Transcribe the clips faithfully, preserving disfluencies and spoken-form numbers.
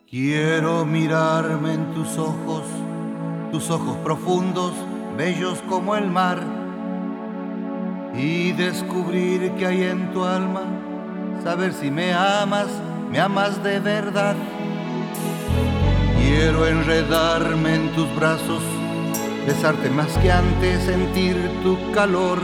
Quiero mirarme en tus ojos, tus ojos profundos, bellos como el mar, y descubrir que hay en tu alma, saber si me amas, me amas de verdad. Quiero enredarme en tus brazos, besarte más que antes, sentir tu calor.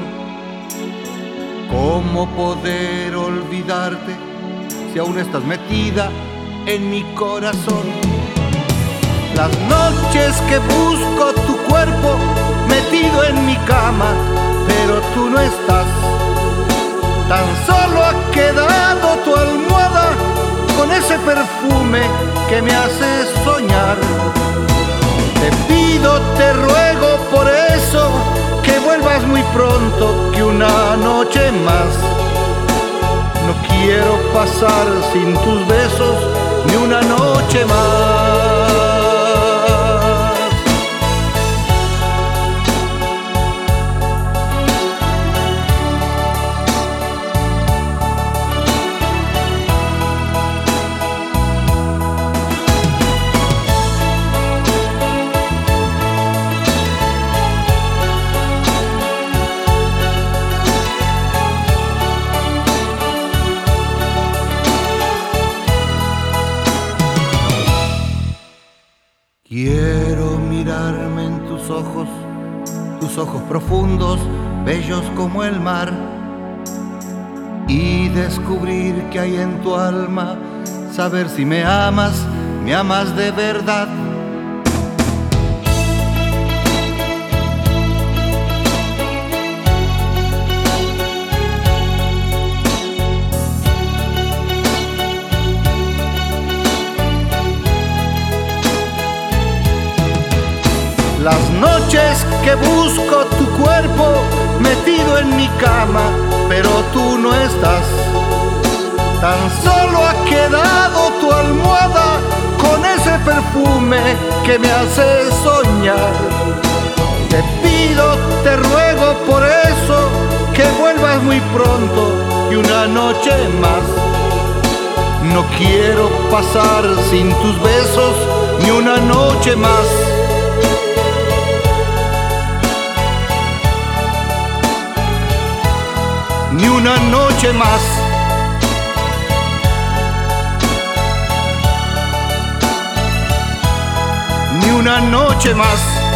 ¿Cómo poder olvidarte si aún estás metida en mi corazón? Las noches que busco tu cuerpo metido en mi cama, pero tú no estás. Tan solo ha quedado tu almohada con ese perfume que me hace soñar. Te pido, te ruego por eso que vuelvas muy pronto, que una noche más. No quiero pasar sin tus besos ni una noche más. Quiero mirarme en tus ojos, tus ojos profundos, bellos como el mar, y descubrir que hay en tu alma, saber si me amas, me amas de verdad. Las noches que busco tu cuerpo metido en mi cama, pero tú no estás. Tan solo ha quedado tu almohada con ese perfume que me hace soñar. Te pido, te ruego por eso que vuelvas muy pronto y una noche más. No quiero pasar sin tus besos ni una noche más. Ni una noche más. Ni una noche más.